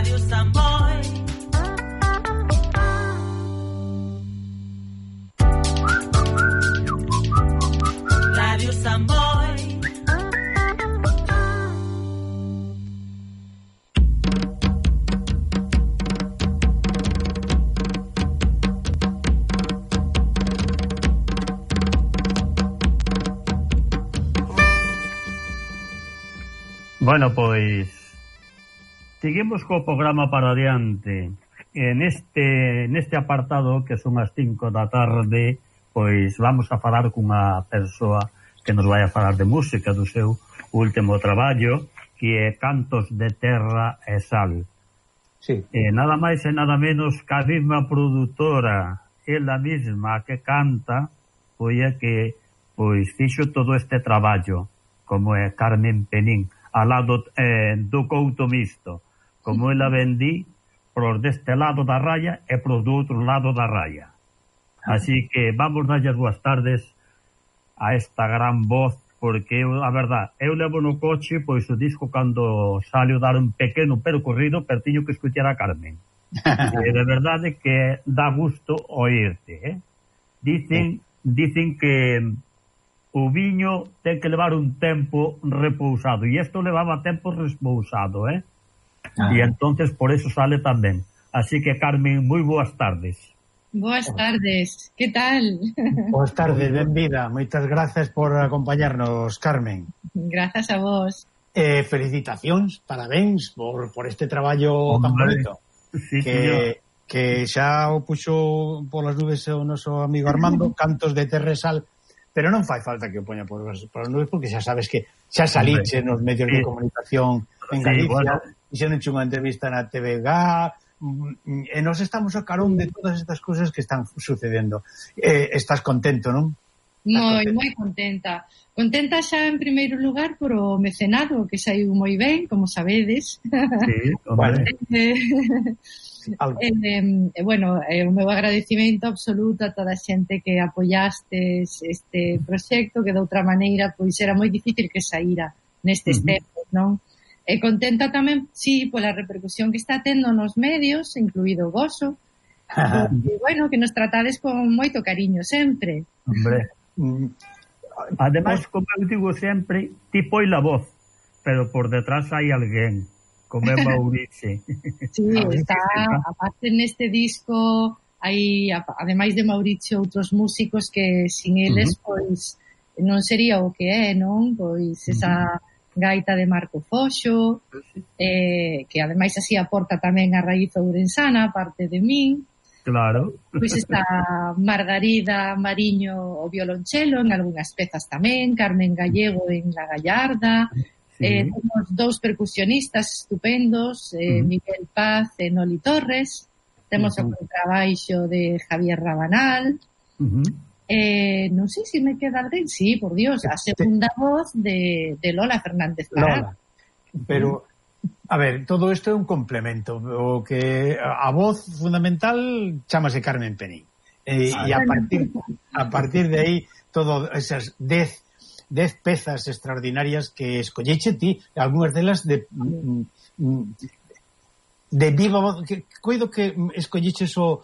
Radio Samboy. Radio Samboy. Bueno, pois seguimos co programa para adiante. Neste apartado, que son as 5 da tarde, pois vamos a falar cunha persoa que nos vai a falar de música do seu último traballo, que é Cantos de Terra e Sal. Sí. Nada máis e nada menos que a mesma produtora, ela mesma que canta, foi a que pois fixo todo este traballo, como é Carmen Penín, ao lado do Couto Mixto, como ela vendí por deste lado da raya e por do outro lado da raya. Así que vamos darlle as boas tardes a esta gran voz, porque a verdad, eu levo no coche pois o disco cando sale dar un pequeno percorrido, pertiño que escuchar a Carmen. E de verdade que dá gusto oírte, Dicen que o viño ten que levar un tempo repousado, e isto levaba tempo repousado, E entonces por eso sale tamén. Así que, Carmen, moi boas tardes. Boas tardes, que tal? Boas tardes, benvida. Moitas grazas por acompañarnos, Carmen. Grazas a vos. Felicitacións, parabéns por este traballo tan bonito. Sí, que xa o puxo polas nubes o noso amigo Armando, Cantos de Terra e Sal, pero non fai falta que o poña polas nubes, porque xa sabes que xa saliche nos medios de comunicación en Galicia, fixeron unha entrevista na TVG, e nos estamos a carón de todas estas cousas que están sucedendo. Estás contento, non? Moi contenta. Contenta xa en primeiro lugar por o mecenado, que saiu moi ben, como sabedes. Sí, hombre. Bueno, o meu agradecimento absoluto a toda a xente que apoyastes este proxecto, que de outra maneira pois era moi difícil que saíra nestes tempos, non? E contenta tamén, sí, pola repercusión que está tendo nos medios, incluído o voso, e bueno, que nos tratades con moito cariño sempre. Hombre, ademais, como eu digo sempre, ti poi la voz, pero por detrás hai alguén, como é Maurice. Sí, está, aparte neste disco hai, ademais de Mauricio, outros músicos que sin eles pois non sería o que é, non? Pois esa gaita de Marco Foxo, que ademais así aporta tamén a raíz ourensana, aparte de min. Claro. Pois está Margarida Mariño o violonchelo en algunhas pezas tamén, Carmen Gallego en La Gallarda. Temos dous percusionistas estupendos, Miguel Paz e Noli Torres. Temos o contrabaixo de Javier Rabanal. Non sei se me queda alguén. Sí, por Dios, a segunda voz de Lola Fernández Parada. Pero, a ver, todo isto é un complemento. O que a voz fundamental chamase Carmen Penín. E a partir de aí, todo esas 10 pezas extraordinarias que escolleche ti, algunhas delas de viva voz, que coido que escolleches o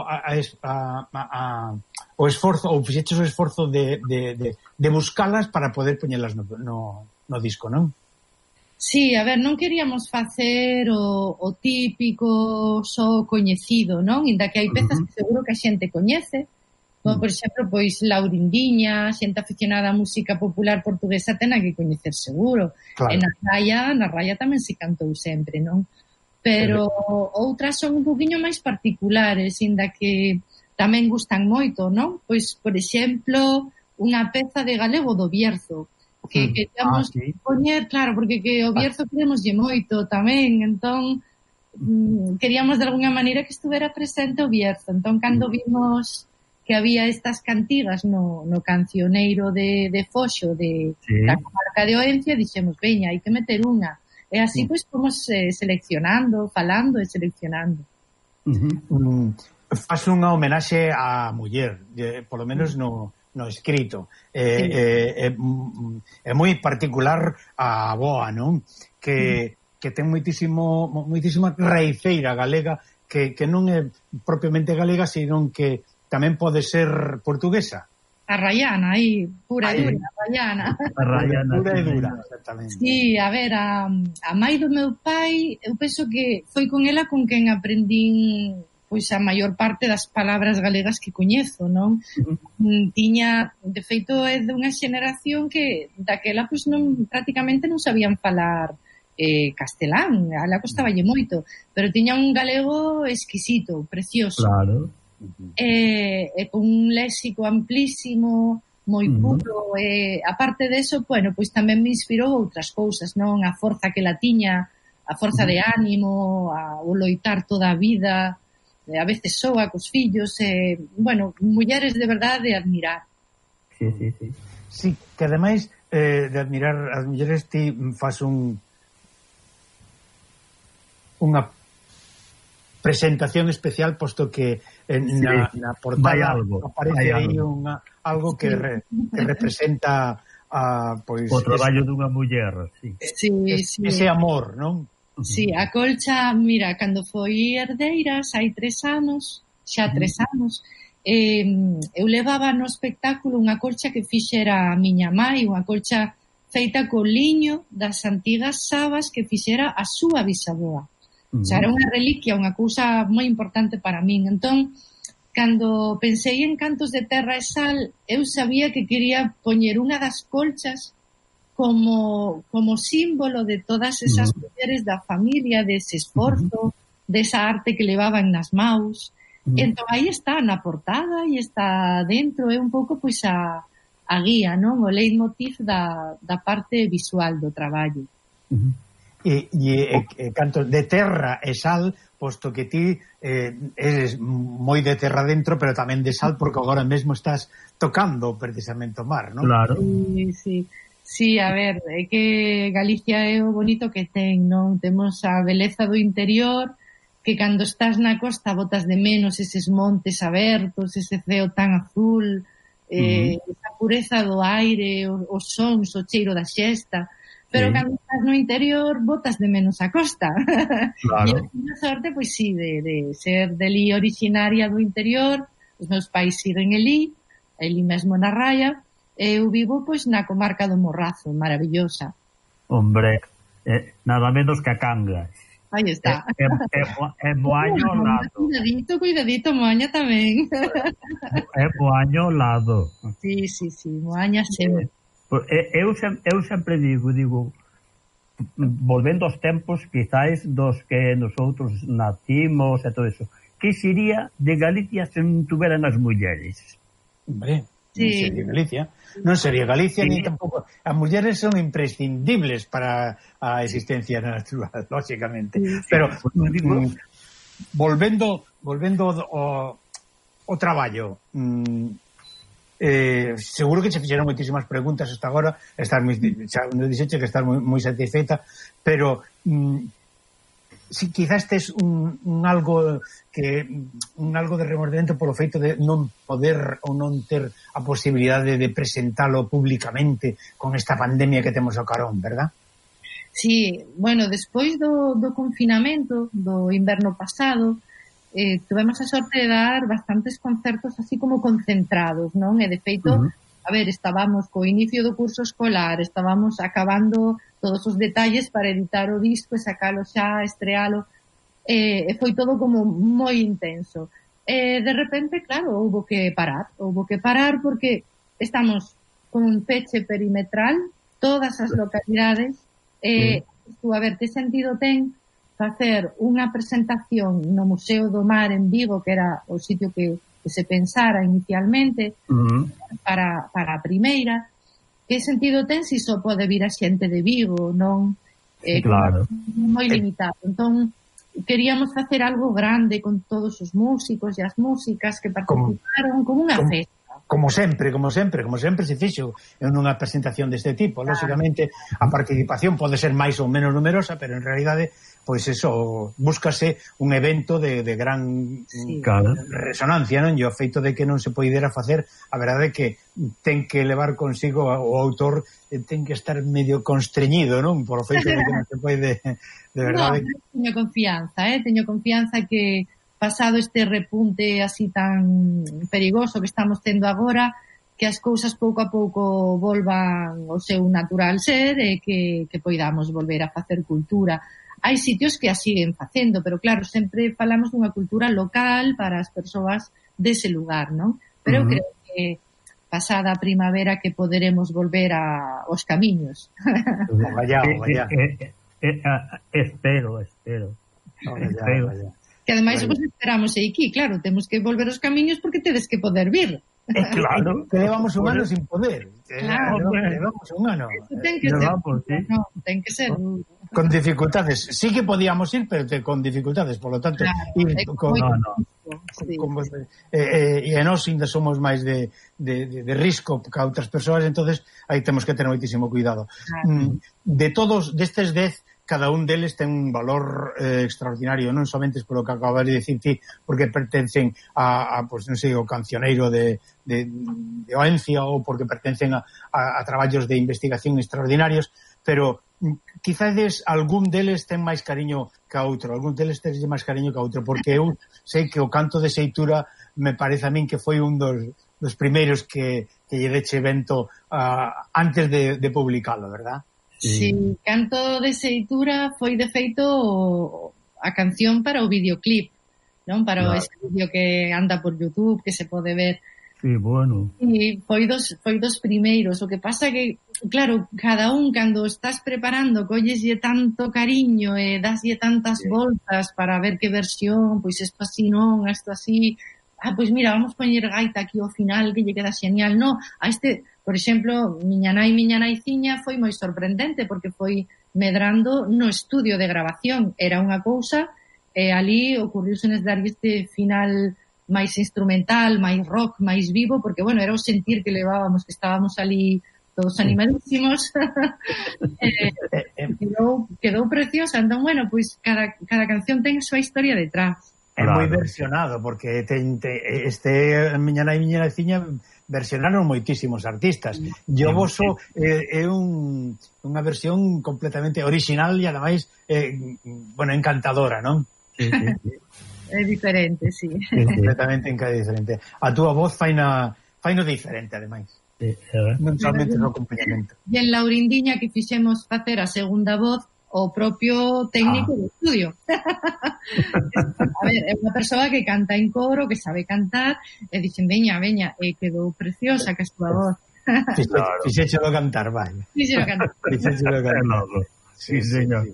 esforzo, ou fixeches o esforzo de buscalas para poder poñelas no disco, non? Sí, a ver, non queríamos facer o típico só coñecido, non? Inda que hai pezas que seguro que a xente coñece, como, por exemplo, pois Laurindiña, xente aficionada á música popular portuguesa ten a que coñecer seguro. Claro. E na raya tamén se cantou sempre, non? Pero outras son un poquinho máis particulares, inda que tamén gustan moito, non? Pois, por exemplo, unha peza de Galego do Bierzo, que queríamos poñer, claro, porque que o Bierzo queremoslle moito tamén, entón queríamos de alguna maneira que estuvera presente o Bierzo. Entón, cando vimos que había estas cantigas no cancioneiro de Foxo da comarca de Oencia, dixemos, veña, hai que meter unha. E así, pois, fomos seleccionando, falando e seleccionando. Faz unha homenaxe á muller, polo menos no escrito. É moi particular a avoa, non? Que que ten moitísima raiceira galega que non é propiamente galega, sino que tamén pode ser portuguesa. A raiana, aí, pura e dura, a raiana. A raiana. Pura e dura, exactamente. Sí, a ver, a mãe do meu pai, eu penso que foi con ela con quen aprendín pois a maior parte das palabras galegas que coñezo, non? Tiña, de feito, é dunha xeneración que daquela pois prácticamente non sabían falar castelán, a la costaballe moito, pero tiña un galego exquisito, precioso. Claro. Con un léxico amplísimo, moi puro, aparte deso, bueno, pois tamén me inspirou outras cousas, non? A forza que la tiña, a forza de ánimo, o loitar toda a vida, a veces soa cos fillos, bueno, mulleres de verdade de admirar. Sí. Sí, que ademais de admirar as mulleres, ti faz unha presentación especial, posto que na portada aparece aí algo que representa pois o traballo dunha muller, sí. Ese amor, non? Sí, a colcha, mira, cando foi herdeiras hai 3 anos, xa 3 anos, eu levaba no espectáculo unha colcha que fixera a miña mãe, unha colcha feita con liño das antigas sabas que fixera a súa bisaboa. O sea, era unha reliquia, unha cousa moi importante para min. Entón, cando pensei en Cantos de Terra e Sal, eu sabía que quería poñer unha das colchas como símbolo de todas esas mulleres da familia, dese esforzo, desa arte que levaban nas maus. Entón, aí está na portada e está dentro, é un pouco pois a guía, non? O leitmotiv da parte visual do traballo. E Cantos de Terra e Sal, posto que ti eres moi de terra dentro, pero tamén de sal, porque agora mesmo estás tocando precisamente o mar, non? Claro. Sí, a ver, é que Galicia é o bonito que ten, non? Temos a beleza do interior, que cando estás na costa botas de menos eses montes abertos, ese ceo tan azul, esa pureza do aire, os sons, o cheiro da xesta, pero cando estás no interior botas de menos a costa. Claro. E a sorte, pois sí, de ser deli originaria do interior, os meus pais siguen elí mesmo na Raya. Eu vivo pois na comarca do Morrazo, maravillosa. Hombre, nada menos que a Cangas. Aí está. É Moaño ao lado. Cuidadito, Moaña tamén. É Moaño ao lado. Sí, Moaña sempre. Eu sempre digo, volvendo aos tempos quizás dos que nosotros nacimos e todo eso, que sería de Galicia se non tuveran as mulleres? Hombre, non sería Galicia ni tampouco. As mulleres son imprescindibles para a existencia natural, lógicamente. Pero volvendo ao traballo, seguro que che fixeron moitísimas preguntas hasta agora, xa nos dixeche que estás moi satisfeita, pero si quizás tes un algo de remordimento polo feito de non poder ou non ter a posibilidade de presentalo públicamente con esta pandemia que temos ao carón, verdad? Sí, bueno, despois do confinamento do inverno pasado, tuvemos a sorte de dar bastantes concertos así como concentrados, non? E de feito, a ver, estábamos co inicio do curso escolar, estábamos acabando todos os detalles para editar o disco e sacalo xa, estrealo, e foi todo como moi intenso. De repente, claro, houbo que parar porque estamos con un peche perimetral, todas as localidades, a ver, que sentido ten facer unha presentación no Museo do Mar en Vigo, que era o sitio que se pensara inicialmente para a primeira. Que sentido ten se só pode vir a xente de Vigo, non? Claro. Moi limitado. Entón, queríamos facer algo grande con todos os músicos e as músicas que participaron como unha festa. Como sempre se fixo en unha presentación deste tipo. Lógicamente, a participación pode ser máis ou menos numerosa, pero en realidade pois eso, búscase un evento de gran resonancia, non? E o feito de que non se poidera facer, a verdade é que ten que levar consigo o autor, ten que estar medio constreñido, non? Por o feito de que non se pode, de verdade. No, teño confianza que pasado este repunte así tan perigoso que estamos tendo agora, que as cousas pouco a pouco volvan ao seu natural ser e que poidamos volver a facer cultura. Hai sitios que a siguen facendo, pero claro, sempre falamos dunha cultura local para as persoas dese lugar, non? Pero eu creo que pasada a primavera que poderemos volver aos camiños. Vaya. Espero. Vaya. Que ademais vos esperamos aquí, claro, temos que volver aos camiños porque tedes que poder vir. Claro, que levamos un ano sin poder. Claro, levamos un ano. Ten que ser, no, ten que ser con dificultades. Sí que podíamos ir, pero con dificultades, por lo tanto, ir e nós ainda somos máis de risco que a outras persoas, entonces aí temos que ter moitísimo cuidado. De todos, destes 10, cada un deles ten un valor extraordinario, non somente polo que acabas de dicir ti, porque pertencen a pues, non sei, o cancioneiro de Oencia, ou porque pertencen a traballos de investigación extraordinarios, pero quizás algún deles ten máis cariño que a outro, algún deles ten máis cariño que a outro, porque eu sei que o canto de Seitura me parece a min que foi un dos primeiros que lle deche vento antes de publicalo, verdad? Sí, Canto de Seitura foi de feito a canción para o videoclip, non? Para ese vídeo que anda por YouTube, que se pode ver. Sí, bueno. E foi dos primeiros. O que pasa que, claro, cada un cando estás preparando, colleslle tanto cariño e daslle tantas voltas para ver que versión, pois isto así non, isto así. Pois mira, vamos poñer gaita aquí ao final que lle queda xeñal. No, a este, por exemplo, miña naiciña foi moi sorprendente porque foi medrando no estudio de grabación. Era unha cousa e ali ocurriuse dar este final máis instrumental, máis rock, máis vivo, porque, bueno, era o sentir que levábamos, que estábamos ali todos animadísimos. Quedou preciosa. Entón, bueno, pois cada canción ten a súa historia detrás. É moi versionado, porque miña naiciña versionaron moitísimos artistas. Yo voso é unha versión completamente original e ademais encantadora, non? Sí. É diferente, sí. Completamente diferente. A túa voz faino diferente, ademais. Non somente no acompañamento. E en Laurindiña que fixemos facer a segunda voz o propio técnico do estudio. A ver, é unha persoa que canta en coro, que sabe cantar, e dixen, veña, e quedou preciosa que a súa voz. Fixéchelo cantar, vai. Fixéchelo cantar. Sí, señor.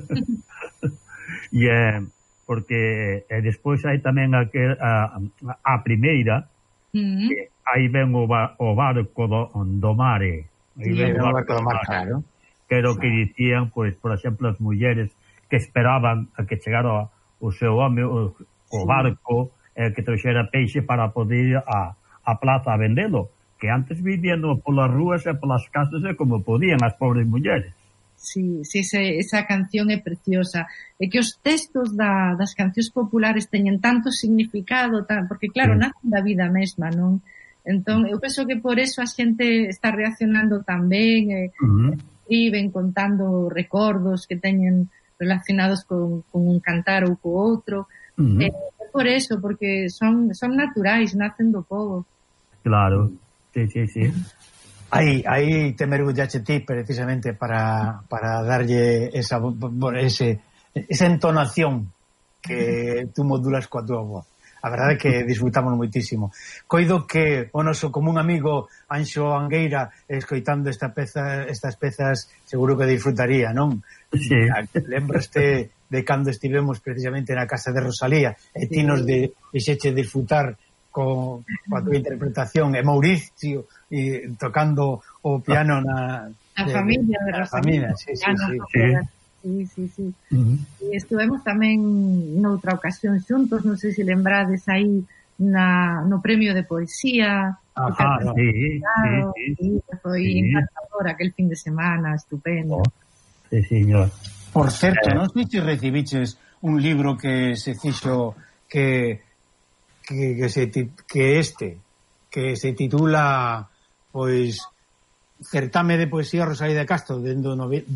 Porque despois hai tamén a primeira, que aí ven o barco do mare. Aí ven o barco do mar, claro. Que era o que dicían, pois, por exemplo, as mulleres que esperaban a que chegara o seu home, o barco, que trouxera peixe para poder ir a plaza a vendelo, que antes vivían polas rúas e polas casas como podían as pobres mulleres. Sí, esa canción é preciosa. É que os textos das cancións populares teñen tanto significado, porque claro, nacen da vida mesma, non? Entón, eu penso que por eso a xente está reaccionando tan ben, ven contando recordos que teñen relacionados con un cantar ou co outro. É por eso, porque son naturais, nacen do povo. Claro, sí. Aí te mergullache ti precisamente para darlle esa entonación que tú modulas coa túa voz. A verdade é que disfrutamos moitísimo. Coido que o noso común amigo Anxo Angueira, escoitando estas pezas, seguro que disfrutaría, non? Sí. Lembraste de cando estivemos precisamente na casa de Rosalía e ti nos fixeche disfrutar coa tua interpretación, e Mauricio tocando o piano na familia de Rosalía. Sí. Sí. Estuvemos tamén noutra ocasión xuntos, non sei se lembrades aí no premio de poesía. Sí. Foi encantador aquel fin de semana, estupendo. Sí, señor. Por certo, non sei se recibiches un libro que se fixo que se titula pois Certame de Poesía Rosalía de Castro desde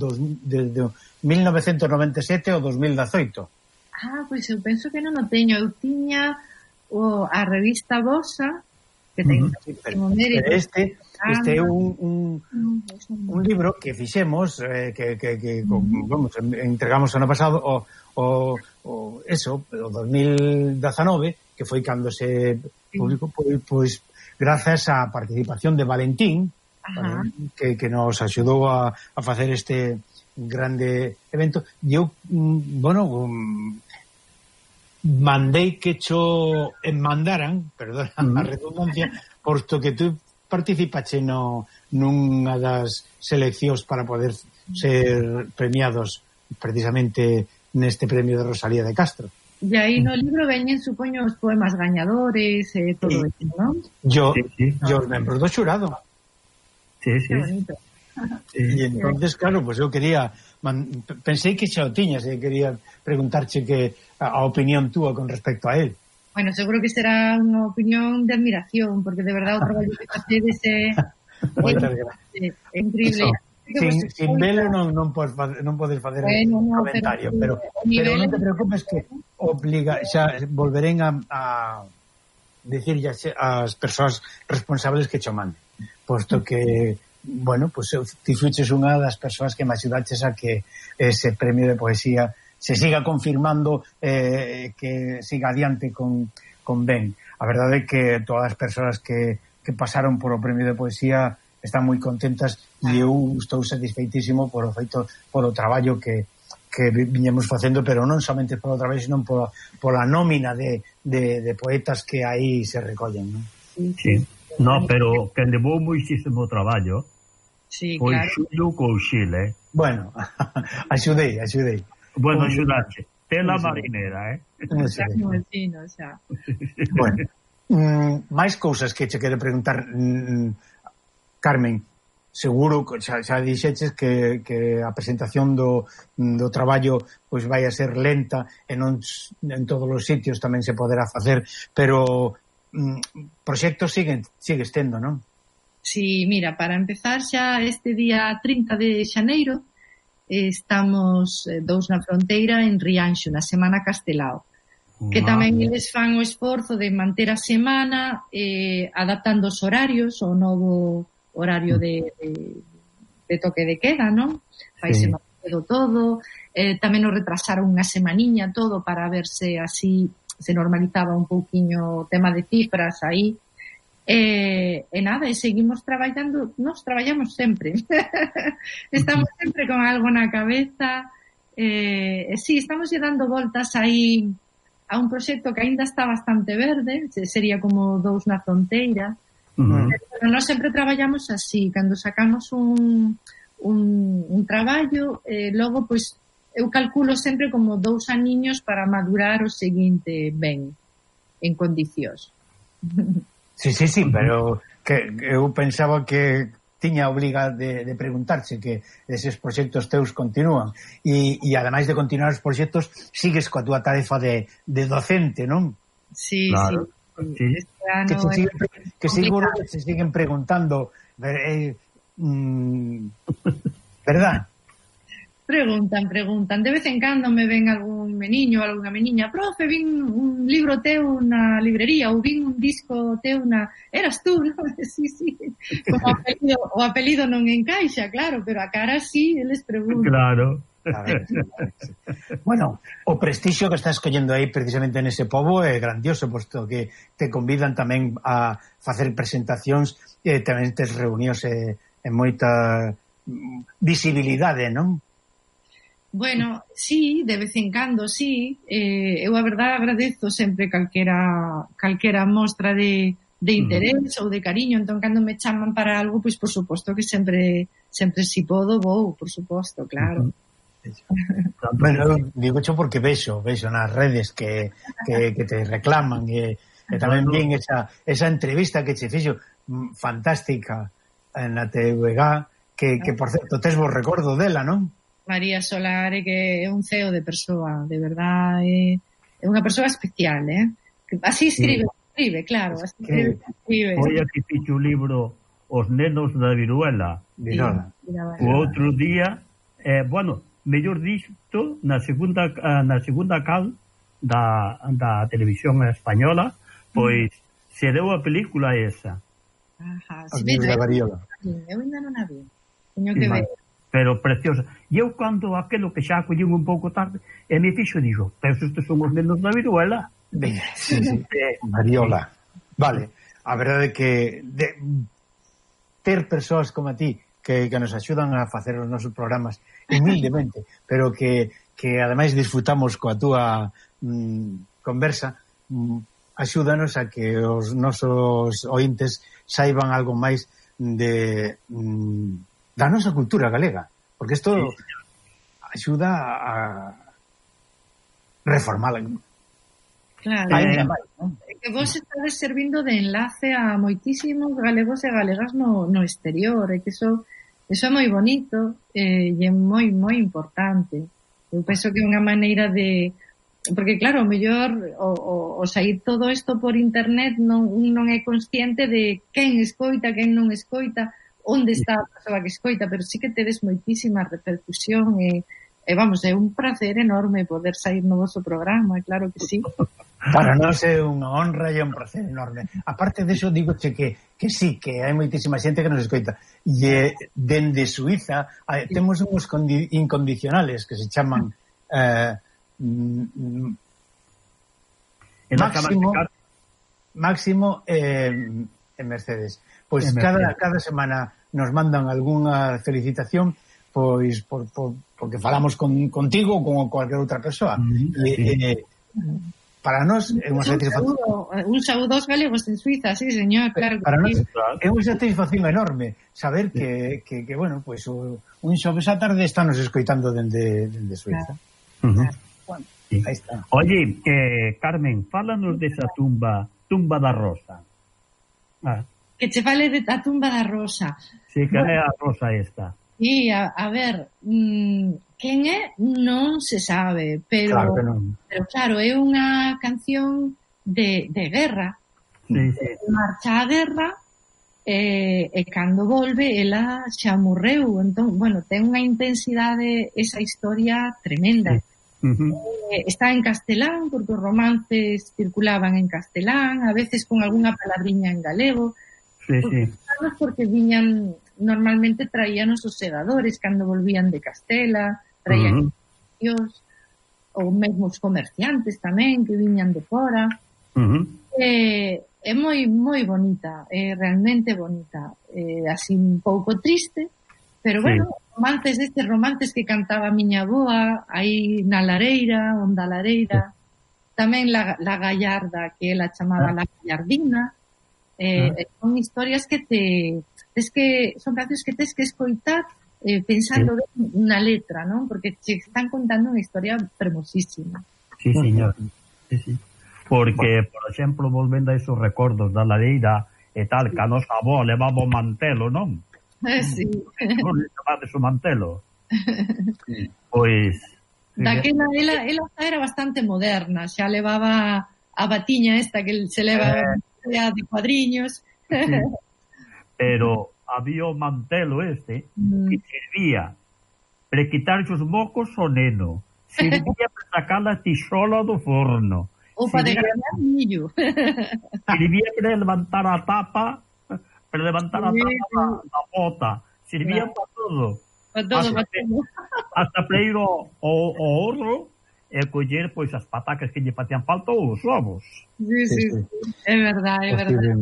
1997 ao 2018. Pois eu penso que non o teño. Eu tiña a revista Bosa, que ten mérito. Este é un libro que fixemos que vamos, entregamos ano pasado o 2019, que foi cando se publicou, pois grazas á participación de Valentín, que nos axudou a facer este grande evento. E eu, mandei que cho mandaran, perdona a redundancia, posto que tú participache nunha das seleccións para poder ser premiados precisamente neste premio de Rosalía de Castro. E aí no libro veñen, supoño, os poemas gañadores e todo isto, non? Yo os membros do xurado. Sí. E entonces, claro, pues eu quería pensei que xa o tiñas e quería preguntarche que a opinión túa con respecto a él. Bueno, seguro que será unha opinión de admiración, porque de verdade o traballo que facedes é increíble. Sin velo non podes facer un comentario, pero non te preocupes que obliga, xa volverén a decirlle ás persoas responsables que cho manden, posto que pues ti fuches unha das persoas que me axudaches a que ese premio de poesía se siga confirmando, que siga adiante con ben. A verdade é que todas as persoas que pasaron por o premio de poesía están moi contentas e eu estou satisfeitísimo por o feito, por o traballo que viñemos facendo, pero non somente polo traballo, sino pola nómina de poetas que aí se recollen, non? Sí. No, pero que levou moitísimo traballo. Sí, foi claro. Xulio Couchil, Bueno, axudei. Bueno, axudaste. Tela marinera, Bueno, máis cousas que che quero preguntar, Carmen. Seguro que xa dixeches que a presentación do traballo pois vai a ser lenta e non en todos os sitios tamén se poderá facer, pero proxectos sigues tendo, non? Sí, mira, para empezar xa este día 30 de xaneiro estamos dous na fronteira en Rianxo, na Semana Castelao, que tamén eles fan o esforzo de manter a semana adaptando os horarios ao novo horario de toque de queda, non? Faise máis cedo todo, tamén nos retrasaron unha semaniña todo para ver se así se normalizaba un pouquiño o tema de cifras aí. E nada, e seguimos traballando, nos traballamos sempre. Estamos sempre con algo na cabeza. Sí, estamos dando voltas aí a un proxecto que aínda está bastante verde, sería como dous na fronteira. Pero nós sempre traballamos así, cando sacamos un traballo, logo, pois, eu calculo sempre como 2 aniños para madurar o seguinte ben, en condicións. Sí, pero que eu pensaba que tiña obriga de preguntarse que eses proxectos teus continúan e ademais de continuar os proxectos sigues coa túa tarefa de docente, non? Sí, claro. Sí. Que seguro que se siguen preguntando, ¿verdad? Preguntan. De vez en cando me ven algún meniño ou algunha meniña, profe, vin un libro teu na librería ou vin un disco teu na... Eras tú, non? Sí. Como o apelido non encaixa, claro, pero a cara sí, eles preguntan. Claro. Bueno, o prestixio que estás collendo aí precisamente nese pobo é grandioso, posto que te convidan tamén a facer presentacións e tamén tes reunións en moita visibilidade, non? Bueno, sí, de vez en cando, sí. Eu a verdade agradezo sempre calquera mostra de interés ou de cariño, entón cando me chaman para algo, pois por suposto que sempre si podo vou, por suposto, claro. Bueno, digo xo porque vexo nas redes que te reclaman e tamén bien esa entrevista que che fixo fantástica na TVG, que por certo tes vos recordo dela, non? María Solar que é un ceo de persoa, de verdad, é unha persoa especial, así escribe, claro, así escribe. Foi aquí fixo o libro Os nenos da viruela. O outro día, mellor disto, na segunda cal da televisión española, pois se deu a película esa. Os nenos da variola. Eu ainda non a vi. Teño que ver. Pero preciosa. E eu cando aquelo que xa collín un pouco tarde, e me fixo, digo, pero estes son os nenos da viruela. Sí. Variola. Vale. A verdade é que ter persoas como a ti que nos axudan a facer os nosos programas humildemente, pero que ademais disfrutamos coa túa conversa, axúdanos a que os nosos ointes saiban algo máis da nosa cultura galega, porque isto axuda a reformala. Claro, que vos estades servindo de enlace a moitísimos galegos e galegas no exterior, e que iso é moi bonito e é moi importante. Eu penso que é unha maneira de... Porque claro, o mellor o sair todo isto por internet non é consciente de quen escoita, quen non escoita, onde está a persoa que escoita, pero sí que tedes moitísima repercusión e vamos, é un placer enorme poder sair no vosso programa, claro que sí. Para nós é unha honra e un placer enorme. Aparte de eso, digoche que sí, que hai moitísima xente que nos escoita. E dende Suiza temos uns incondicionales que se chaman Máximo e Mercedes. Pois cada semana nos mandan algunha felicitación, pois porque falamos contigo ou con cualquier outra persoa. Para nós é unha satisfacción. Un saúdo aos galegos en Suiza, sí, señor, claro. Para nós é unha satisfacción enorme saber que bueno, pois un xoves á tarde estános escoitando dende Suiza. Bueno, aí está. Oye, Carmen, fálanos desa tumba da Rosa. Que che fale de a tumba da Rosa. Sí, que é a Rosa esta. Sí, a ver, quen é non se sabe, pero claro, é unha canción de guerra. Sí. Marcha a guerra e cando volve ela xa morreu, entón, bueno, ten unha intensidade esa historia tremenda. Está en castelán, porque os romances circulaban en castelán, a veces con algunha palabriña en galego. Porque viñan, normalmente traían os segadores cando volvían de Castela, traían ou mesmo os comerciantes tamén que viñan de fora. É moi bonita, é realmente bonita, así un pouco triste, pero bueno, estes romances que cantaba a miña avoa aí na lareira, onda a lareira, tamén la gallarda, que ela chamaba la gallardina. Son historias que son cancións que tes que escoitar pensando na letra, non? Porque te están contando unha historia fermosísima. Sí, señor. Sí. Porque, por exemplo, volvendo a esos recordos da lareira e tal, que a nosa avó levaba o mantelo, non? Sí. Non le chamades o mantelo. Pois... Daquela, ela era bastante moderna, xa levaba a batiña esta que se leva de cuadriños. Pero había o mantelo que servía para quitar os mocos ao neno, servía para sacar a tixola do forno, ou para desgranar o millo, servía para levantar a tapa da bota, servía para todo. Hasta para ir ao horro e coller pois as patacas que lle facían falta ou os ovos. Sí. É verdade.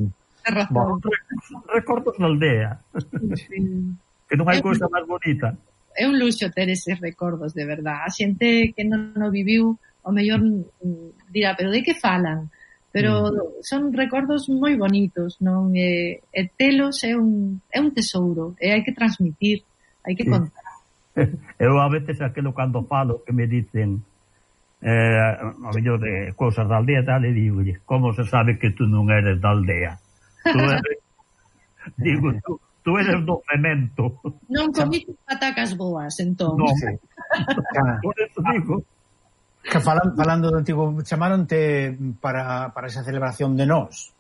Recordos da aldea. Que non hai cousa máis bonita. É un luxo ter eses recordos, de verdade. A xente que non o viviu, o mellor dirá, pero de que falan? Pero son recordos moi bonitos, non? E telos é un tesouro, e hai que transmitir, hai que contar. Eu a veces aquilo cando falo que me dicen a mellor de cousas da aldea tal, e digo, como se sabe que tú non eres da aldea? Tú eres, digo, Tú eres do cemento. Non comiste patacas boas, entón. No. Sí. Por eso digo. Que falando do antigo, chamaronte para esa celebración de nós.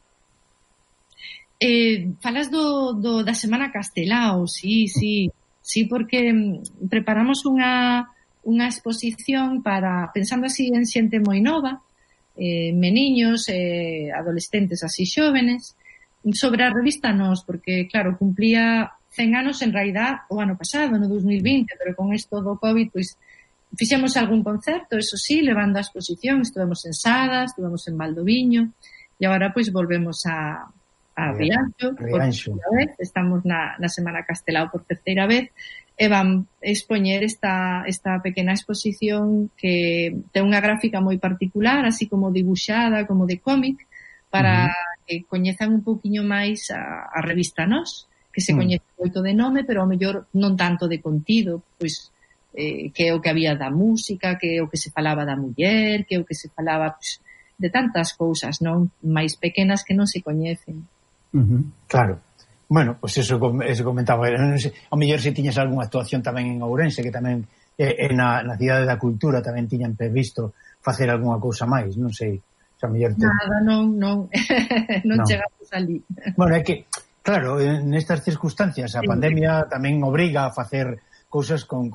Falas da Semana Castelao, sí, porque preparamos unha exposición pensando así en xente moi nova, meniños, adolescentes así xóvenes, sobre a revista Nós, porque claro, cumplía 100 anos en realidad o ano pasado, no 2020, pero con isto do COVID, pois fixemos algún concerto, eso sí, levando a exposición, estuvemos en Sada, estuvemos en Valdoviño, e agora pois volvemos a Rianxo, por terceira vez, estamos na Semana Castelao por terceira vez, e van expoñer esta pequena exposición que ten unha gráfica moi particular, así como dibuixada, como de cómic, para que coñezan un pouquiño máis a revista Nós, que se coñece moito de nome, pero ao mellor non tanto de contido, pois que é o que había da música, que é o que se falaba da muller, que é o que se falaba pois, de tantas cousas non máis pequenas que non se coñecen. Claro. Bueno, pues eso comentaba. Non sei, ao mellor se tiñas algunha actuación tamén en Ourense, que tamén na Cidade da Cultura tamén tiñan previsto facer algunha cousa máis, non sei. O sea, mellor nada, non chegamos ali. Bueno, é que, claro, nestas circunstancias a pandemia tamén obriga a facer cousas con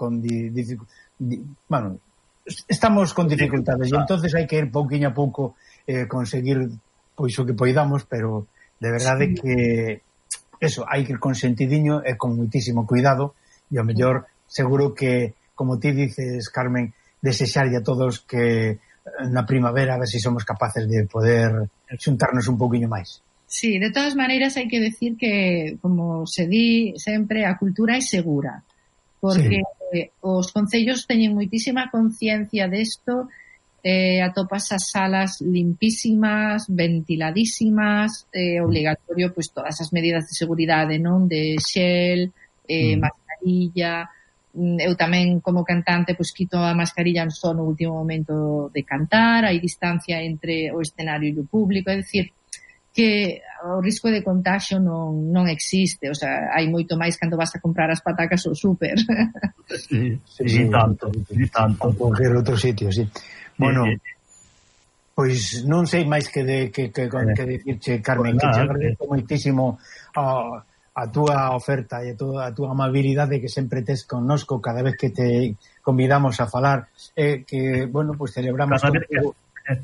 bueno, estamos con dificultades e entonces hai que ir pouquiño a pouco conseguir pois o que poidamos, pero de verdade que eso, hai que ir con sentidiño e con moitísimo cuidado e ao mellor seguro que, como ti dices, Carmen, desexarlle a todos que na primavera a ver se somos capaces de poder xuntarnos un pouquiño máis. Sí, de todas maneiras hai que decir que, como se di sempre, a cultura é segura, porque os concellos teñen moitísima conciencia desto, atopas as salas limpísimas, ventiladísimas, obligatorio pois todas as medidas de seguridade, non, de xel, mascarilla. Eu tamén como cantante pois quito a mascarilla só no último momento de cantar, hai distancia entre o escenario e o público, é dicir que o risco de contagio non existe, o sea, hai moito máis cando vas a comprar as patacas ao súper. Sí, tanto. A cualquier outro sitio, sí. Bueno, pois non sei máis que dicirche, Carmen, que te agradezo moitísimo a túa oferta e a túa amabilidade que sempre tes connosco cada vez que te convidamos a falar, que, bueno, pois celebramos contigo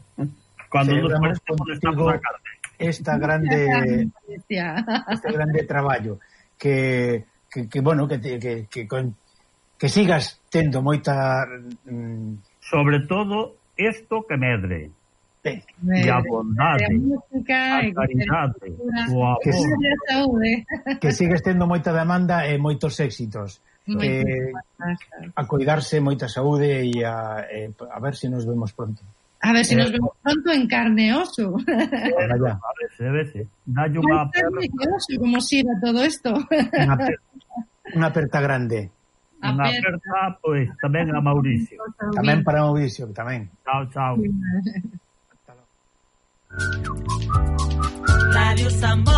este grande traballo que bueno, que sigas tendo moita sobre todo isto que medre e a bondade, a caridade, o amor, que sigues tendo moita demanda e moitos éxitos, a cuidarse, moita saúde e a ver se nos vemos pronto. A ver se nos vemos pronto en carne e oso. A veces. Dalle unha aperta. Como siga todo isto. Unha aperta grande. Unha aperta, pois, tamén a Mauricio. Tamén para Mauricio, tamén. Chao. Radio Sambo.